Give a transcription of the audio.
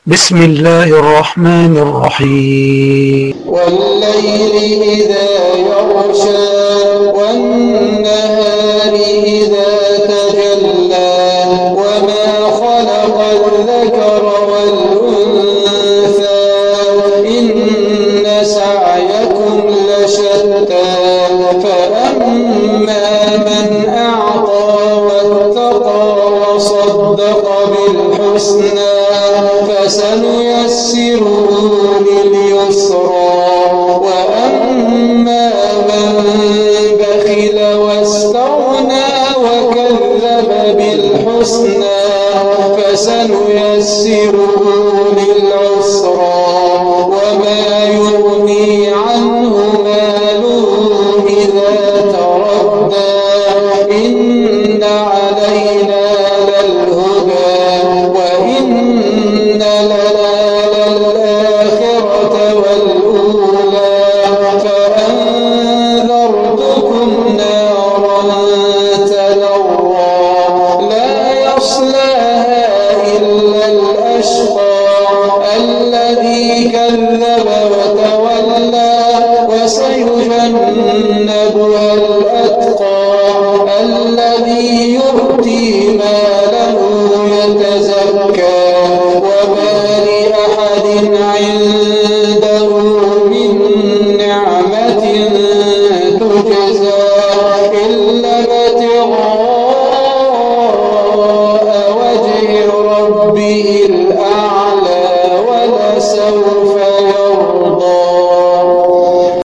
بسم الله الرحمن الرحيم. والليل إذا يغشى والنهار إذا تجلى وما خلق الذكر والأنثى إن سعيكم لشتى فأما من أعطى واتقى وصدق بالحسنى فسنيسره لليسرى وأما من بخل واستغنى وكذب بالحسنى فسنيسره للعسرى وما يغني عنه ماله إذا تردى إن علينا للهدى وإن لنا للآخرة والأولى فأنذرتكم نارا تلظى لا يصلاها إلا الأشقى الذي كذب وتولى وسيجنبها الأتقى الذي